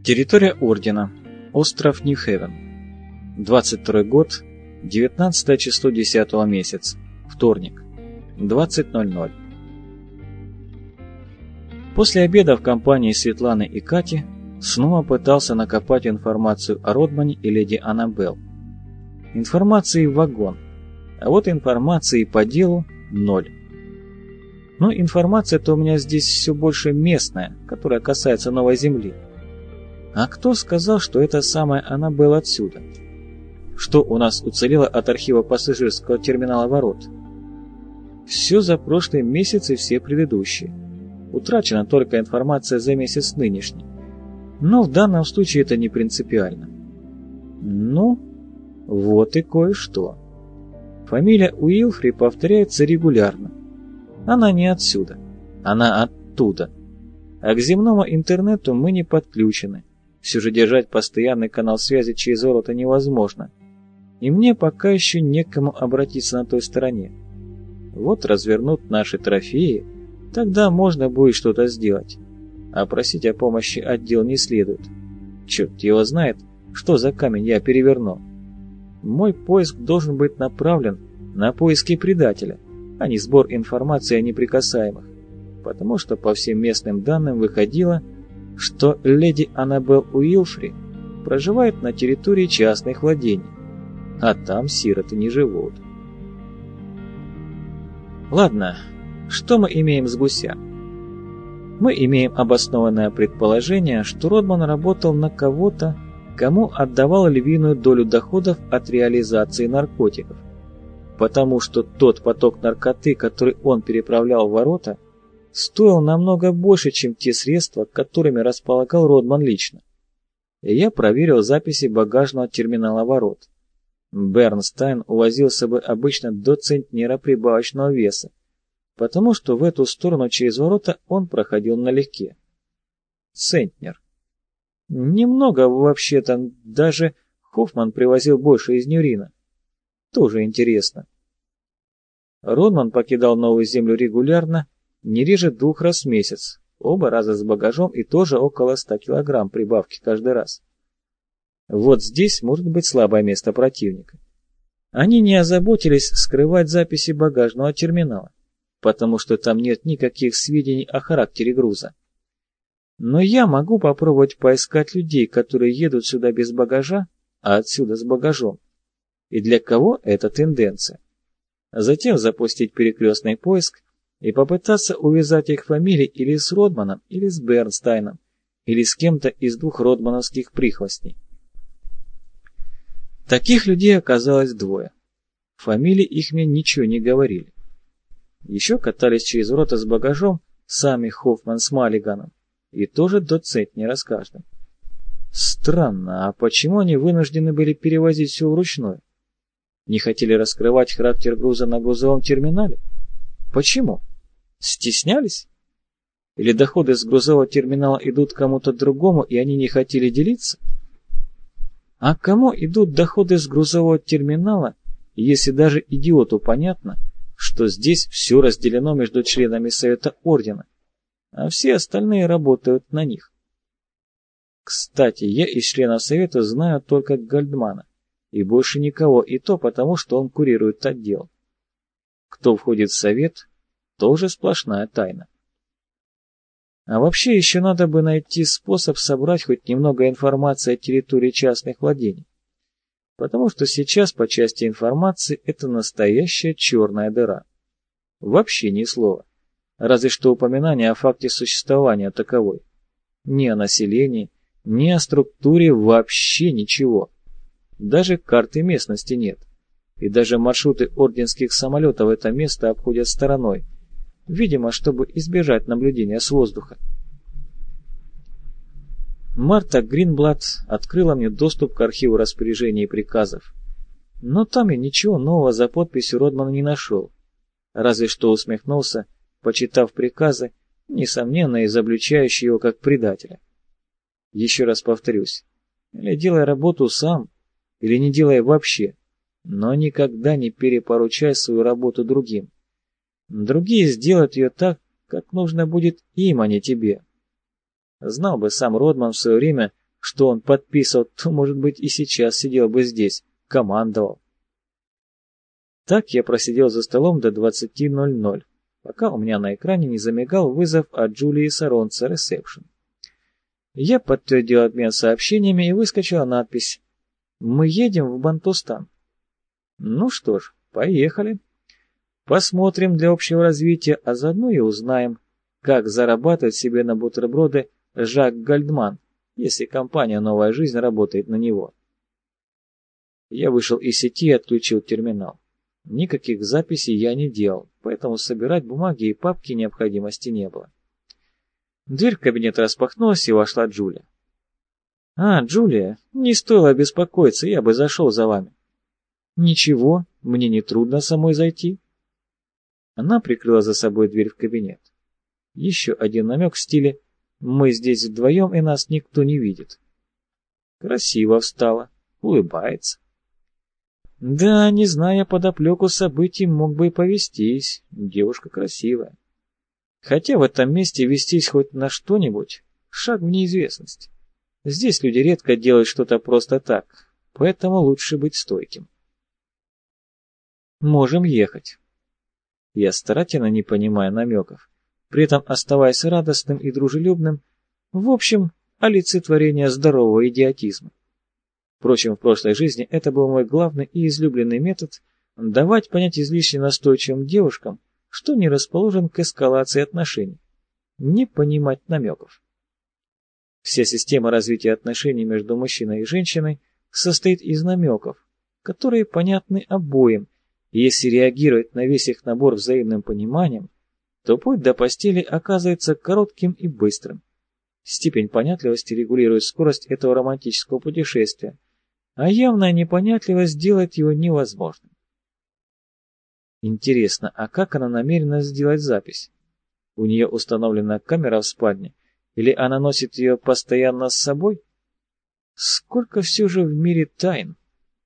Территория Ордена. Остров Нью-Хевен. 22 год, 19 число 10 месяца. Вторник. 20:00. После обеда в компании Светланы и Кати снова пытался накопать информацию о Родмане и леди Аннабелл. Информации вагон, а вот информации по делу ноль. Но информация-то у меня здесь все больше местная, которая касается Новой Земли. А кто сказал, что это самая Аннабелл отсюда? Что у нас уцелело от архива пассажирского терминала ворот? Все за прошлый месяц и все предыдущие. Утрачена только информация за месяц нынешний. Но в данном случае это не принципиально. Ну, вот и кое-что. Фамилия Уилфри повторяется регулярно. Она не отсюда, она оттуда. А к земному интернету мы не подключены. Все же держать постоянный канал связи через ворота невозможно. И мне пока еще некому обратиться на той стороне. Вот развернут наши трофеи, тогда можно будет что-то сделать. А просить о помощи отдел не следует. Черт его знает, что за камень я переверну. Мой поиск должен быть направлен на поиски предателя, а не сбор информации о неприкасаемых. Потому что по всем местным данным выходило, что леди Аннабелл Уилфри проживает на территории частных владений, а там сироты не живут. Ладно, что мы имеем с гуся? Мы имеем обоснованное предположение, что Родман работал на кого-то, кому отдавал львиную долю доходов от реализации наркотиков, потому что тот поток наркоты, который он переправлял в ворота, стоил намного больше, чем те средства, которыми располагал Родман лично. И я проверил записи багажного терминала ворот. Бернстайн увозил с собой обычно до центнера прибавочного веса, потому что в эту сторону через ворота он проходил налегке. Центнер. Немного вообще-то, даже Хоффман привозил больше из Ньюрина. Тоже интересно. Родман покидал Новую Землю регулярно, не реже 2 раз в месяц, оба раза с багажом и тоже около 100 килограмм прибавки каждый раз. Вот здесь может быть слабое место противника. Они не озаботились скрывать записи багажного терминала, потому что там нет никаких сведений о характере груза. Но я могу попробовать поискать людей, которые едут сюда без багажа, а отсюда с багажом. И для кого это тенденция? Затем запустить перекрестный поиск и попытаться увязать их фамилии или с Родманом, или с Бернстайном, или с кем-то из 2 родмановских прихвостней. Таких людей оказалось 2. Фамилии их мне ничего не говорили. Еще катались через ворота с багажом сами Хоффман с Маллиганом, и тоже до центнера с каждым. Странно, а почему они вынуждены были перевозить все вручную? Не хотели раскрывать характер груза на грузовом терминале? Почему? Стеснялись? Или доходы с грузового терминала идут кому-то другому, и они не хотели делиться? А кому идут доходы с грузового терминала, если даже идиоту понятно, что здесь все разделено между членами Совета Ордена, а все остальные работают на них? Кстати, я из членов Совета знаю только Гальдмана, и больше никого, и то потому, что он курирует отдел. Кто входит в Совет, тоже сплошная тайна. А вообще еще надо бы найти способ собрать хоть немного информации о территории частных владений, потому что сейчас по части информации это настоящая черная дыра. Вообще ни слова, разве что упоминание о факте существования таковой. Ни о населении, ни о структуре, вообще ничего. Даже карты местности нет, и даже маршруты орденских самолетов это место обходят стороной, видимо, чтобы избежать наблюдения с воздуха. Марта Гринблад открыла мне доступ к архиву распоряжений и приказов, но там я ничего нового за подписью Родмана не нашел, разве что усмехнулся, почитав приказы, несомненно изобличающие его как предателя. Еще раз повторюсь, или делай работу сам, или не делай вообще, но никогда не перепоручай свою работу другим. Другие сделают ее так, как нужно будет им, а не тебе. Знал бы сам Родман в свое время, что он подписывал, то, может быть, и сейчас сидел бы здесь, командовал. Так я просидел за столом до 20:00, пока у меня на экране не замигал вызов от Джулии Саронца ресепшн. Я подтвердил обмен сообщениями, и выскочила надпись: «Мы едем в Бантустан». Ну что ж, поехали. Посмотрим для общего развития, а заодно и узнаем, как зарабатывать себе на бутерброды Жак Гальдман, если компания «Новая жизнь» работает на него. Я вышел из сети и отключил терминал. Никаких записей я не делал, поэтому собирать бумаги и папки необходимости не было. Дверь в кабинет распахнулась, и вошла Джулия. «А, Джулия, не стоило беспокоиться, я бы зашел за вами». «Ничего, мне не трудно самой зайти». Она прикрыла за собой дверь в кабинет. Еще один намек в стиле «мы здесь вдвоем, и нас никто не видит». Красиво встала, улыбается. Да, не зная подоплеку событий, мог бы и повестись. Девушка красивая. Хотя в этом месте вестись хоть на что-нибудь — шаг в неизвестность. Здесь люди редко делают что-то просто так, поэтому лучше быть стойким. Можем ехать. Я старательно не понимая намеков, при этом оставаясь радостным и дружелюбным, в общем, олицетворение здорового идиотизма. Впрочем, в прошлой жизни это был мой главный и излюбленный метод давать понять излишне настойчивым девушкам, что не расположен к эскалации отношений, не понимать намеков. Вся система развития отношений между мужчиной и женщиной состоит из намеков, которые понятны обоим, и если реагировать на весь их набор взаимным пониманием, то путь до постели оказывается коротким и быстрым. Степень понятливости регулирует скорость этого романтического путешествия, а явная непонятливость делает его невозможным. Интересно, а как она намерена сделать запись? У нее установлена камера в спальне, или она носит ее постоянно с собой? Сколько все же в мире тайн!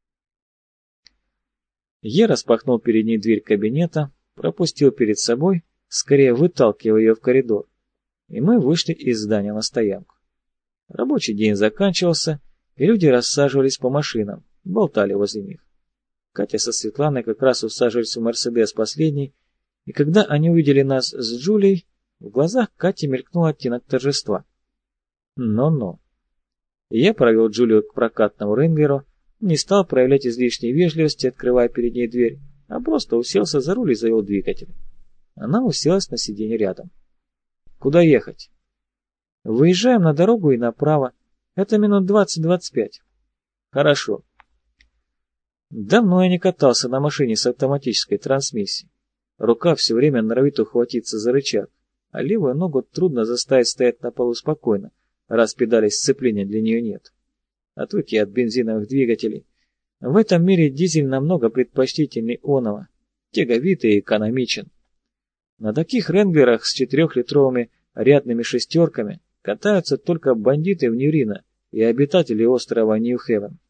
Я распахнул перед ней дверь кабинета, пропустил перед собой, скорее выталкивая ее в коридор, и мы вышли из здания на стоянку. Рабочий день заканчивался, и люди рассаживались по машинам, болтали возле них. Катя со Светланой как раз усаживались в «Мерседес» последний, и когда они увидели нас с Джулией, в глазах Кати мелькнул оттенок торжества. Но-но. Я провел Джулию к прокатному Ренглеру, не стал проявлять излишней вежливости, открывая перед ней дверь, а просто уселся за руль и завел двигатель. Она уселась на сиденье рядом. «Куда ехать?» «Выезжаем на дорогу и направо. Это минут 20-25. «Хорошо». Давно я не катался на машине с автоматической трансмиссией. Рука все время норовит ухватиться за рычаг, а левую ногу трудно заставить стоять на полу спокойно, раз педали сцепления для нее нет. Отвык я от бензиновых двигателей. В этом мире дизель намного предпочтительней оного, тяговит и экономичен. На таких ренглерах с 4-литровыми рядными шестерками катаются только бандиты в Ньюрино и обитатели острова Нью-Хевен.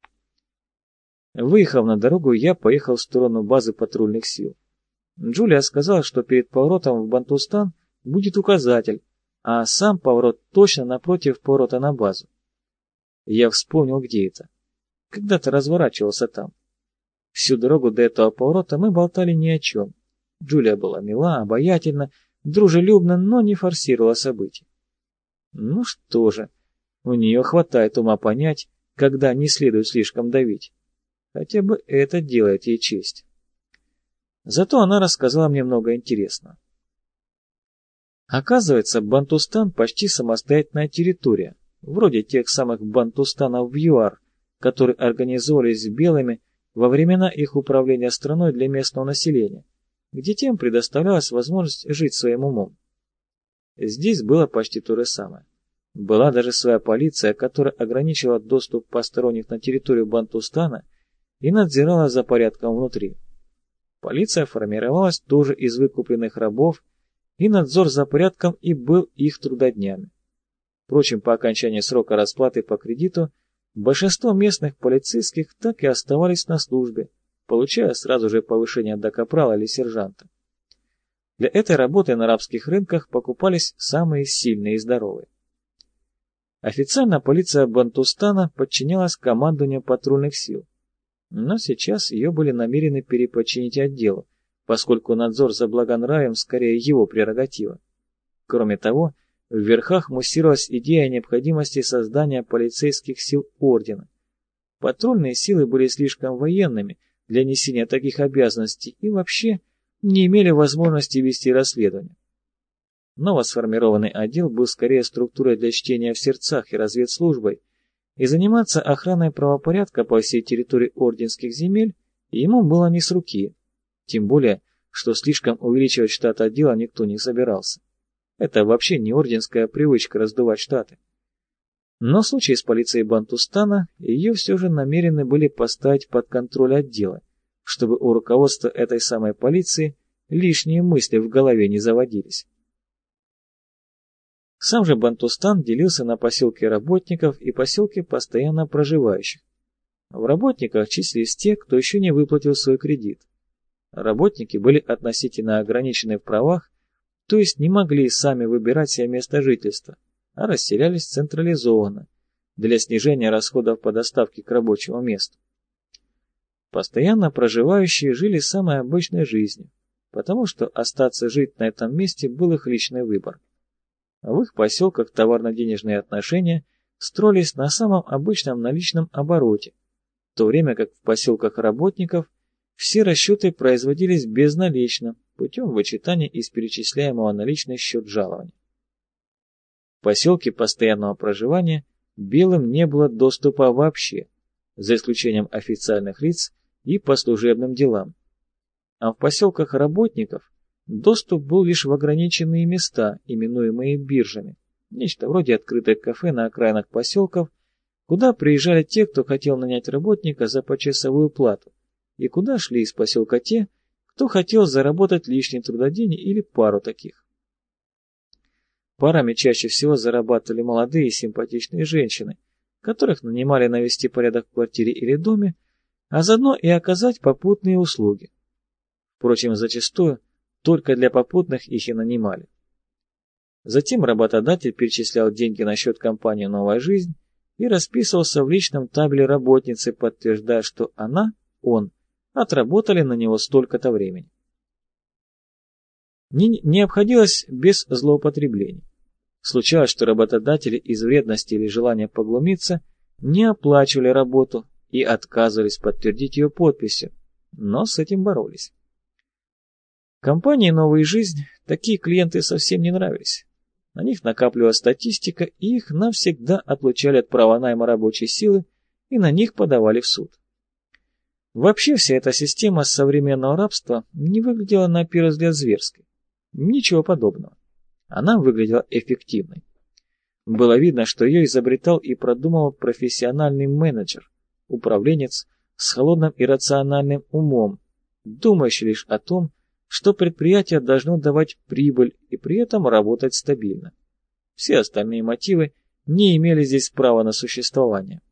Выехав на дорогу, я поехал в сторону базы патрульных сил. Джулия сказала, что перед поворотом в Бантустан будет указатель, а сам поворот точно напротив поворота на базу. Я вспомнил, где это. Когда-то разворачивался там. Всю дорогу до этого поворота мы болтали ни о чем. Джулия была мила, обаятельна, дружелюбна, но не форсировала события. Ну что же, у нее хватает ума понять, когда не следует слишком давить. Хотя бы это делает ей честь. Зато она рассказала мне много интересного. Оказывается, Бантустан почти самостоятельная территория, вроде тех самых Бантустанов в ЮАР, которые организовывались белыми во времена их управления страной для местного населения, где тем предоставлялась возможность жить своим умом. Здесь было почти то же самое. Была даже своя полиция, которая ограничивала доступ посторонних на территорию Бантустана и надзирала за порядком внутри. Полиция формировалась тоже из выкупленных рабов, и надзор за порядком и был их трудоднями. Впрочем, по окончании срока расплаты по кредиту, большинство местных полицейских так и оставались на службе, получая сразу же повышение до капрала или сержанта. Для этой работы на арабских рынках покупались самые сильные и здоровые. Официально полиция Бантустана подчинялась командованию патрульных сил, но сейчас ее были намерены переподчинить отделу, поскольку надзор за благонравием скорее его прерогатива. Кроме того, в верхах муссировалась идея о необходимости создания полицейских сил ордена. Патрульные силы были слишком военными для несения таких обязанностей и вообще не имели возможности вести расследование. Новосформированный отдел был скорее структурой для чтения в сердцах и разведслужбой, и заниматься охраной правопорядка по всей территории орденских земель ему было не с руки, тем более, что слишком увеличивать штат отдела никто не собирался. Это вообще не орденская привычка раздувать штаты. Но в случае с полицией Бантустана ее все же намерены были поставить под контроль отдела, чтобы у руководства этой самой полиции лишние мысли в голове не заводились. Сам же Бантустан делился на поселки работников и поселки постоянно проживающих. В работниках числились те, кто еще не выплатил свой кредит. Работники были относительно ограничены в правах, то есть не могли сами выбирать себе место жительства, а расселялись централизованно, для снижения расходов по доставке к рабочему месту. Постоянно проживающие жили самой обычной жизнью, потому что остаться жить на этом месте был их личный выбор. В их поселках товарно-денежные отношения строились на самом обычном наличном обороте, в то время как в поселках работников все расчеты производились безналично, путем вычитания из перечисляемого наличный счет жалований. В поселке постоянного проживания белым не было доступа вообще, за исключением официальных лиц и по служебным делам. А в поселках работников доступ был лишь в ограниченные места, именуемые биржами, нечто вроде открытых кафе на окраинах поселков, куда приезжали те, кто хотел нанять работника за почасовую плату, и куда шли из поселка те, кто хотел заработать лишний трудодень или пару таких. Парами чаще всего зарабатывали молодые и симпатичные женщины, которых нанимали навести порядок в квартире или доме, а заодно и оказать попутные услуги. Впрочем, зачастую только для попутных их и нанимали. Затем работодатель перечислял деньги на счет компании «Новая жизнь» и расписывался в личном табеле работницы, подтверждая, что он отработали на него столько-то времени. Не обходилось без злоупотреблений. Случалось, что работодатели из вредности или желания поглумиться не оплачивали работу и отказывались подтвердить ее подписью, но с этим боролись. Компании «Новая жизнь» такие клиенты совсем не нравились. На них накапливалась статистика, и их навсегда отлучали от права найма рабочей силы и на них подавали в суд. Вообще вся эта система современного рабства не выглядела на первый взгляд зверской. Ничего подобного. Она выглядела эффективной. Было видно, что ее изобретал и продумывал профессиональный менеджер, управленец с холодным и рациональным умом, думающий лишь о том, что предприятие должно давать прибыль и при этом работать стабильно. Все остальные мотивы не имели здесь права на существование.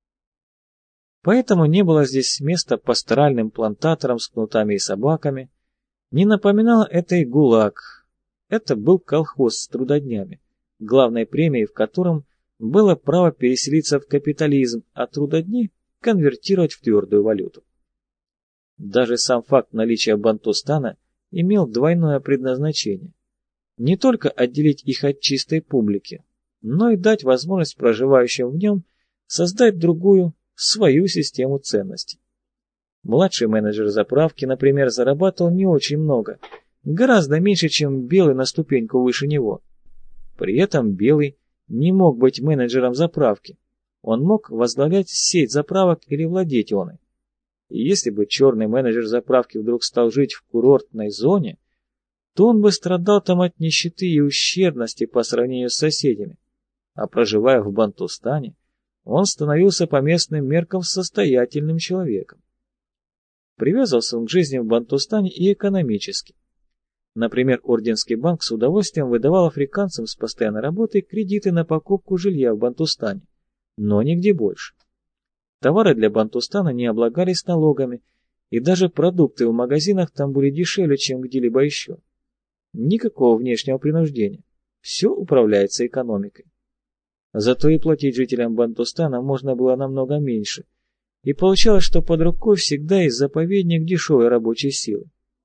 Поэтому не было здесь места пасторальным плантаторам с кнутами и собаками. Не напоминало это и ГУЛАГ. Это был колхоз с трудоднями, главной премией в котором было право переселиться в капитализм, а трудодни конвертировать в твердую валюту. Даже сам факт наличия Бантустана имел двойное предназначение. Не только отделить их от чистой публики, но и дать возможность проживающим в нем создать другую, свою систему ценностей. Младший менеджер заправки, например, зарабатывал не очень много, гораздо меньше, чем белый на ступеньку выше него. При этом белый не мог быть менеджером заправки, он мог возглавлять сеть заправок или владеть оной. И если бы черный менеджер заправки вдруг стал жить в курортной зоне, то он бы страдал там от нищеты и ущербности по сравнению с соседями, а проживая в Бантустане, он становился по местным меркам состоятельным человеком. Привязывался он к жизни в Бантустане и экономически. Например, Орденский банк с удовольствием выдавал африканцам с постоянной работой кредиты на покупку жилья в Бантустане, но нигде больше. Товары для Бантустана не облагались налогами, и даже продукты в магазинах там были дешевле, чем где-либо еще. Никакого внешнего принуждения. Все управляется экономикой. Зато и платить жителям Бантустана можно было намного меньше, и получалось, что под рукой всегда есть заповедник дешевой рабочей силы.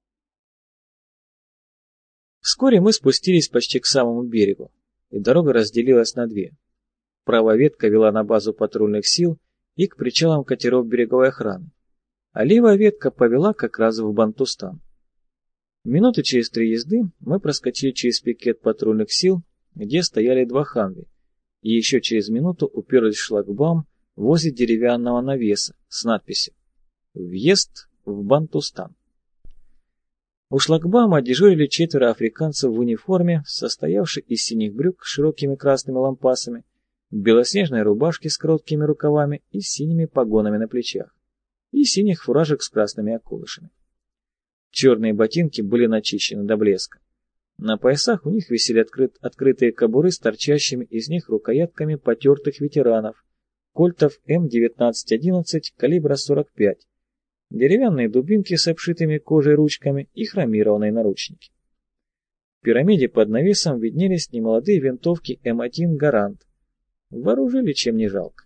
Вскоре мы спустились почти к самому берегу, и дорога разделилась на две. Правая ветка вела на базу патрульных сил и к причалам катеров береговой охраны, а левая ветка повела как раз в Бантустан. Минуты через 3 езды мы проскочили через пикет патрульных сил, где стояли 2 «Хамви», и еще через минуту уперлись в шлагбаум возле деревянного навеса с надписью «Въезд в Бантустан». У шлагбаума дежурили 4 африканцев в униформе, состоявшей из синих брюк с широкими красными лампасами, белоснежной рубашки с короткими рукавами и синими погонами на плечах, и синих фуражек с красными околышами. Черные ботинки были начищены до блеска. На поясах у них висели открытые кобуры с торчащими из них рукоятками потертых ветеранов, кольтов М1911 калибра 45, деревянные дубинки с обшитыми кожей ручками и хромированные наручники. В пирамиде под навесом виднелись немолодые винтовки М1 «Гарант». Вооружили, чем не жалко.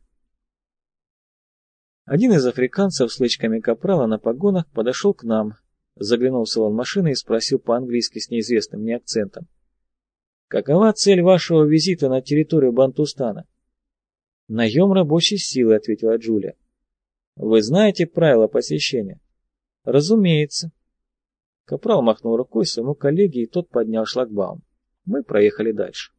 Один из африканцев с лычками капрала на погонах подошел к нам, заглянул в салон машины и спросил по-английски с неизвестным мне акцентом: «Какова цель вашего визита на территорию Бантустана?» «Наем рабочей силы», — ответила Джулия. «Вы знаете правила посещения?» «Разумеется». Капрал махнул рукой своему коллеге, и тот поднял шлагбаум. Мы проехали дальше.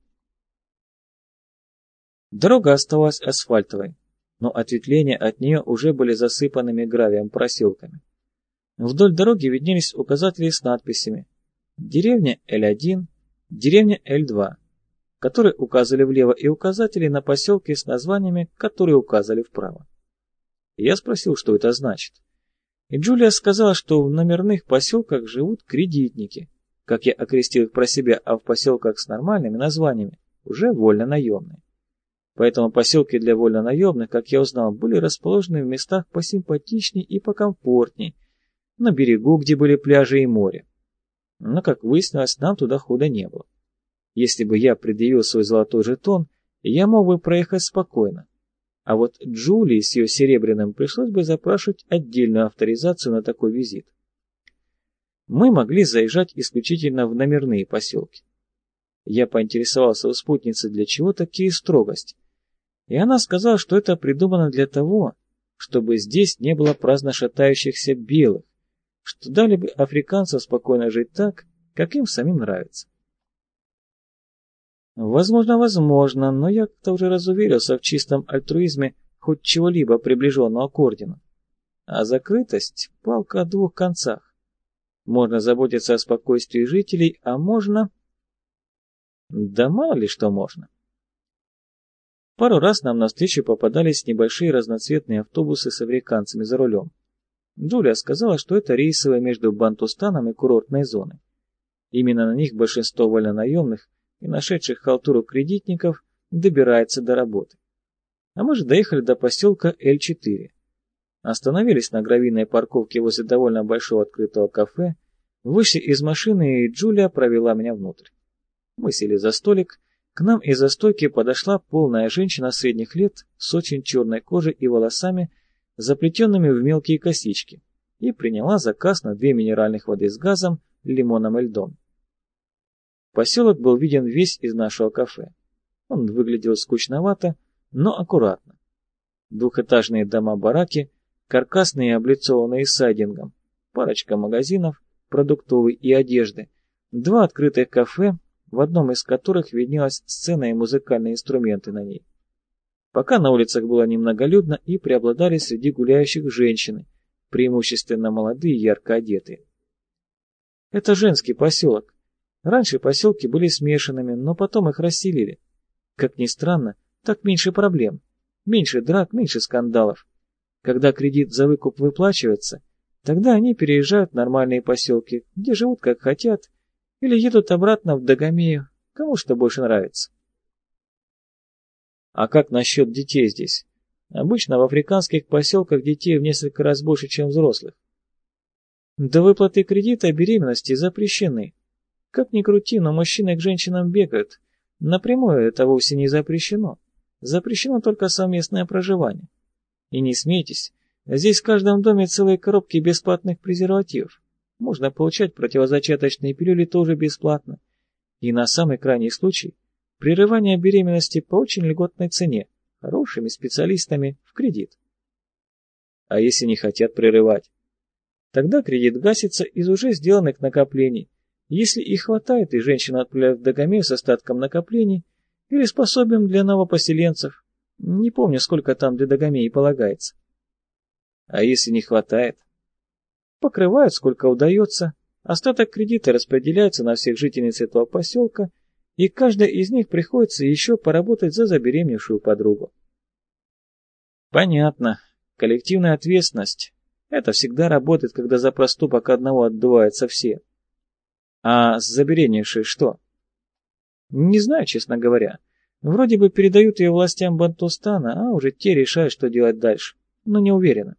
Дорога оставалась асфальтовой, но ответвления от нее уже были засыпанными гравием проселками. Вдоль дороги виднелись указатели с надписями «Деревня Л1», «Деревня Л2», которые указывали влево, и указатели на поселки с названиями, которые указывали вправо. Я спросил, что это значит. И Джулия сказала, что в номерных поселках живут кредитники, как я окрестил их про себя, а в поселках с нормальными названиями уже вольнонаемные. Поэтому поселки для вольнонаемных, как я узнал, были расположены в местах посимпатичней и покомфортней, на берегу, где были пляжи и море. Но, как выяснилось, нам туда хода не было. Если бы я предъявил свой золотой жетон, я мог бы проехать спокойно. А вот Джулии с ее серебряным пришлось бы запрашивать отдельную авторизацию на такой визит. Мы могли заезжать исключительно в номерные поселки. Я поинтересовался у спутницы, для чего такие строгости. И она сказала, что это придумано для того, чтобы здесь не было праздно шатающихся белых, что дали бы африканцам спокойно жить так, как им самим нравится. Возможно, но я как-то уже разуверился в чистом альтруизме хоть чего-либо приближенного к ордену. А закрытость — палка о 2 концах. Можно заботиться о спокойствии жителей, а можно... Да мало ли что можно. Пару раз нам навстречу попадались небольшие разноцветные автобусы с африканцами за рулем. Джулия сказала, что это рейсовые между Бантустаном и курортной зоной. Именно на них большинство вольнонаемных и нашедших халтуру кредитников добирается до работы. А мы же доехали до поселка Л4. Остановились на гравийной парковке возле довольно большого открытого кафе, вышли из машины, и Джулия провела меня внутрь. Мы сели за столик, к нам из-за стойки подошла полная женщина средних лет с очень черной кожей и волосами, заплетенными в мелкие косички, и приняла заказ на 2 минеральных воды с газом, лимоном и льдом. Поселок был виден весь из нашего кафе. Он выглядел скучновато, но аккуратно. 2-этажные дома-бараки, каркасные, облицованные сайдингом, парочка магазинов, продуктовой и одежды, 2 открытых кафе, в одном из которых виднелась сцена и музыкальные инструменты на ней. Пока на улицах было немноголюдно и преобладали среди гуляющих женщины, преимущественно молодые и ярко одетые. Это женский поселок. Раньше поселки были смешанными, но потом их расселили. Как ни странно, так меньше проблем, меньше драк, меньше скандалов. Когда кредит за выкуп выплачивается, тогда они переезжают в нормальные поселки, где живут как хотят, или едут обратно в Дагомею, кому что больше нравится. А как насчет детей здесь? Обычно в африканских поселках детей в несколько раз больше, чем взрослых. До выплаты кредита беременности запрещены. Как ни крути, но мужчины к женщинам бегают. Напрямую это вовсе не запрещено. Запрещено только совместное проживание. И не смейтесь, здесь в каждом доме целые коробки бесплатных презервативов. Можно получать противозачаточные пилюли тоже бесплатно. И на самый крайний случай прерывание беременности по очень льготной цене, хорошими специалистами в кредит. А если не хотят прерывать? Тогда кредит гасится из уже сделанных накоплений. Если их хватает, и женщина отправляет в Дагомею с остатком накоплений или с пособием для новопоселенцев. Не помню, сколько там для Дагомеи полагается. А если не хватает? Покрывают, сколько удается. Остаток кредита распределяется на всех жительниц этого поселка, и каждой из них приходится еще поработать за забеременевшую подругу. Понятно. Коллективная ответственность. Это всегда работает, когда за проступок одного отдуваются все. А с забеременевшей что? Не знаю, честно говоря. Вроде бы передают ее властям Бантустана, а уже те решают, что делать дальше. Но не уверена.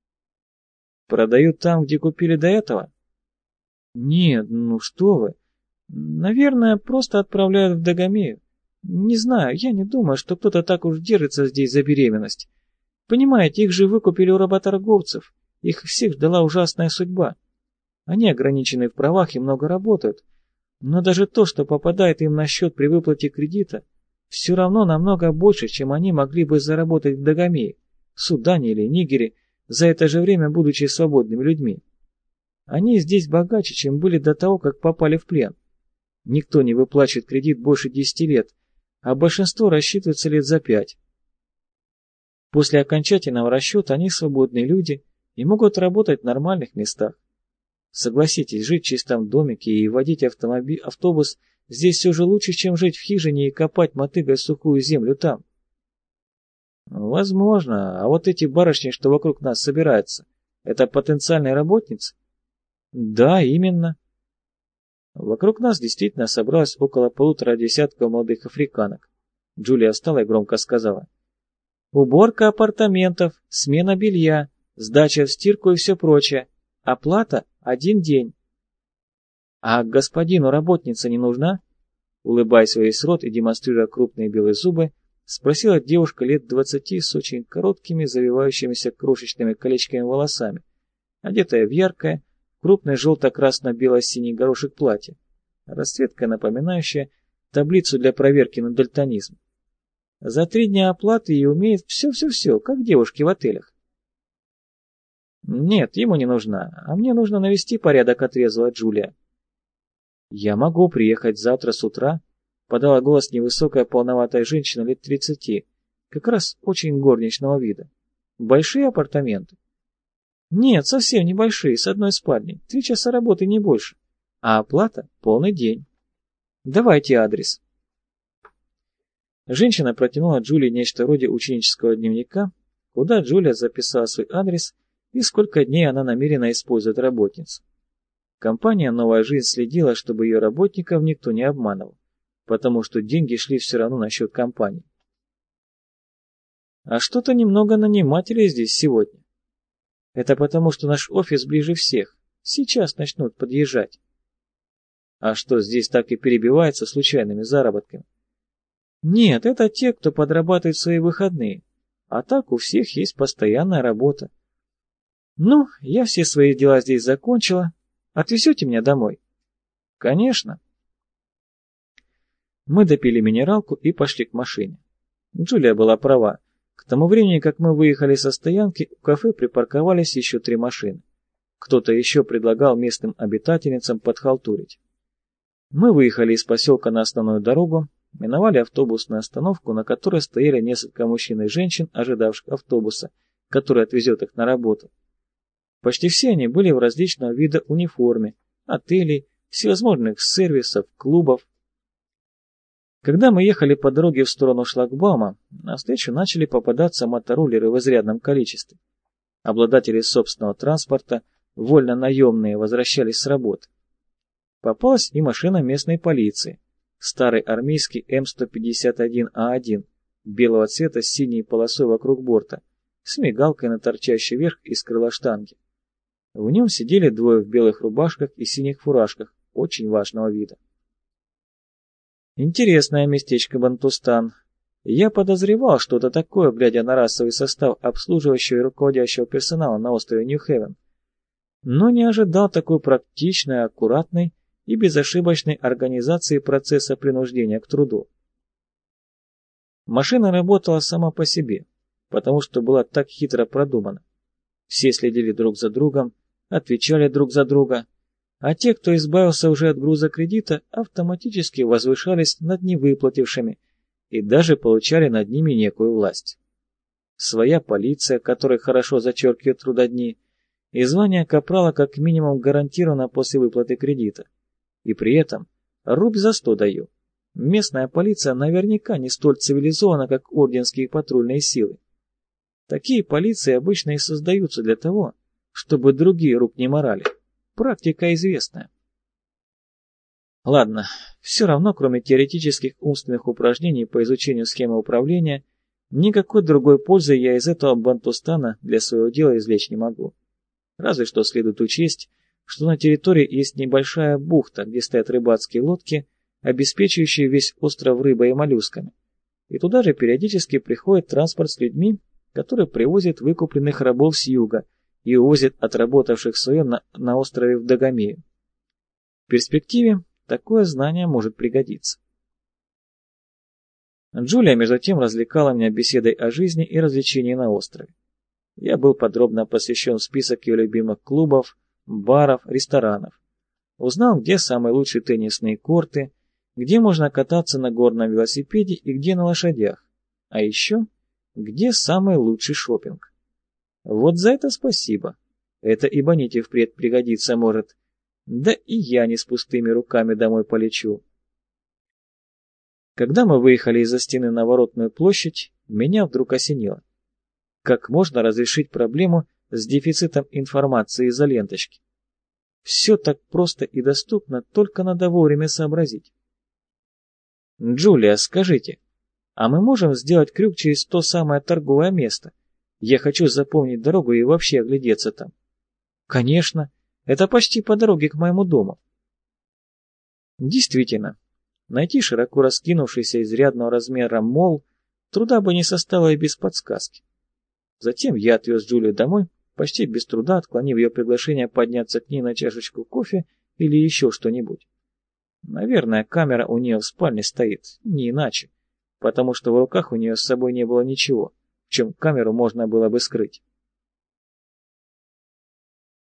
Продают там, где купили до этого? Нет, ну что вы. Наверное, просто отправляют в Дагомею. Не знаю, я не думаю, что кто-то так уж держится здесь за беременность. Понимаете, их же выкупили у работорговцев. Их всех ждала ужасная судьба. Они ограничены в правах и много работают. Но даже то, что попадает им на счет при выплате кредита, все равно намного больше, чем они могли бы заработать в Дагомее, Судане или Нигере, за это же время будучи свободными людьми. Они здесь богаче, чем были до того, как попали в плен. Никто не выплачивает кредит больше 10 лет, а большинство рассчитывается лет за 5. После окончательного расчета они свободные люди и могут работать в нормальных местах. Согласитесь, жить в чистом домике и водить автобус здесь все же лучше, чем жить в хижине и копать мотыгой сухую землю там. Возможно, а вот эти барышни, что вокруг нас собираются, это потенциальные работницы? Да, именно. Вокруг нас действительно собралось около 150 молодых африканок. Джулия встала и громко сказала: уборка апартаментов, смена белья, сдача в стирку и все прочее. Оплата 1 день. А господину работница не нужна? Улыбаясь во весь рот и демонстрируя крупные белые зубы, спросила девушка лет 20 с очень короткими, завивающимися крошечными колечками волосами, одетая в яркое, крупное желто-красно-бело-синий горошек платье, расцветка, напоминающая таблицу для проверки на дальтонизм. За 3 дня оплаты и умеет все-все-все, как девушки в отелях. Нет, ему не нужна, а мне нужно навести порядок, отрезала Джулия. Я могу приехать завтра с утра, подала голос невысокая полноватая женщина лет 30, как раз очень горничного вида. Большие апартаменты? Нет, совсем небольшие, с одной спальней, 3 часа работы, не больше. А оплата полный день. Давайте адрес. Женщина протянула Джулии нечто вроде ученического дневника, куда Джулия записала свой адрес и сколько дней она намерена использовать работницу. Компания «Новая жизнь» следила, чтобы ее работников никто не обманывал, потому что деньги шли все равно на счет компании. А что-то немного нанимателей здесь сегодня. Это потому, что наш офис ближе всех. Сейчас начнут подъезжать. А что, здесь так и перебивается случайными заработками? Нет, это те, кто подрабатывает в свои выходные. А так у всех есть постоянная работа. Ну, я все свои дела здесь закончила. Отвезете меня домой? Конечно. Мы допили минералку и пошли к машине. Джулия была права. К тому времени, как мы выехали со стоянки, у кафе припарковались еще 3 машины. Кто-то еще предлагал местным обитательницам подхалтурить. Мы выехали из поселка на основную дорогу, миновали автобусную остановку, на которой стояли несколько мужчин и женщин, ожидавших автобуса, который отвезет их на работу. Почти все они были в различного вида униформе, отелей, всевозможных сервисов, клубов. Когда мы ехали по дороге в сторону шлагбаума, навстречу начали попадаться мотороллеры в изрядном количестве. Обладатели собственного транспорта, вольно наемные, возвращались с работы. Попалась и машина местной полиции, старый армейский М151А1, белого цвета с синей полосой вокруг борта, с мигалкой на торчащий верх из крыла штанги. В нем сидели 2 в белых рубашках и синих фуражках, очень важного вида. Интересное местечко Бантустан. Я подозревал что-то такое, глядя на расовый состав обслуживающего и руководящего персонала на острове Нью-Хевен, но не ожидал такой практичной, аккуратной и безошибочной организации процесса принуждения к труду. Машина работала сама по себе, потому что была так хитро продумана. Все следили друг за другом, отвечали друг за друга, а те, кто избавился уже от груза кредита, автоматически возвышались над невыплатившими и даже получали над ними некую власть. Своя полиция, которая хорошо зачеркивает трудодни, и звание капрала как минимум гарантировано после выплаты кредита. И при этом рубь за 100 даю. Местная полиция наверняка не столь цивилизована, как орденские патрульные силы. Такие полиции обычно и создаются для того, чтобы другие рук не морали. Практика известная. Ладно, все равно, кроме теоретических умственных упражнений по изучению схемы управления, никакой другой пользы я из этого бантустана для своего дела извлечь не могу. Разве что следует учесть, что на территории есть небольшая бухта, где стоят рыбацкие лодки, обеспечивающие весь остров рыбой и моллюсками. И туда же периодически приходит транспорт с людьми, который привозит выкупленных рабов с юга и увозит отработавших свое на острове в Дагомею. В перспективе такое знание может пригодиться. Джулия, между тем, развлекала меня беседой о жизни и развлечении на острове. Я был подробно посвящен в список ее любимых клубов, баров, ресторанов. Узнал, где самые лучшие теннисные корты, где можно кататься на горном велосипеде и где на лошадях. А еще, где самый лучший шопинг. Вот за это спасибо. Это и Боните впредь пригодиться может. Да и я не с пустыми руками домой полечу. Когда мы выехали из-за стены на Воротную площадь, меня вдруг осенило. Как можно разрешить проблему с дефицитом информации из-за ленточки? Все так просто и доступно, только надо вовремя сообразить. Джулия, скажите, а мы можем сделать крюк через то самое торговое место? Я хочу запомнить дорогу и вообще оглядеться там. Конечно, это почти по дороге к моему дому. Действительно, найти широко раскинувшийся изрядного размера молл труда бы не составило и без подсказки. Затем я отвез Джулию домой, почти без труда отклонив ее приглашение подняться к ней на чашечку кофе или еще что-нибудь. Наверное, камера у нее в спальне стоит, не иначе, потому что в руках у нее с собой не было ничего, в чем камеру можно было бы скрыть.